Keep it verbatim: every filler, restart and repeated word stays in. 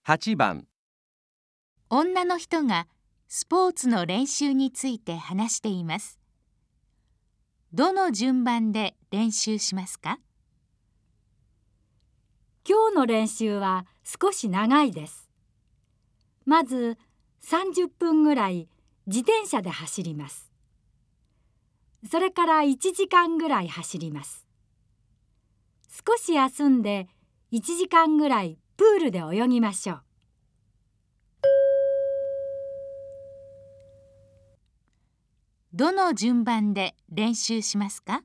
はちばん、 女の人がスポーツの練習について話しています。どの順番で練習しますか？ 今日の練習は少し長いです。まずさんじゅっぷんぐらい自転車で走ります。それからいちじかんぐらい走ります。少し休んでいちじかんぐらいプールで泳ぎましょう。 どの順番で練習しますか？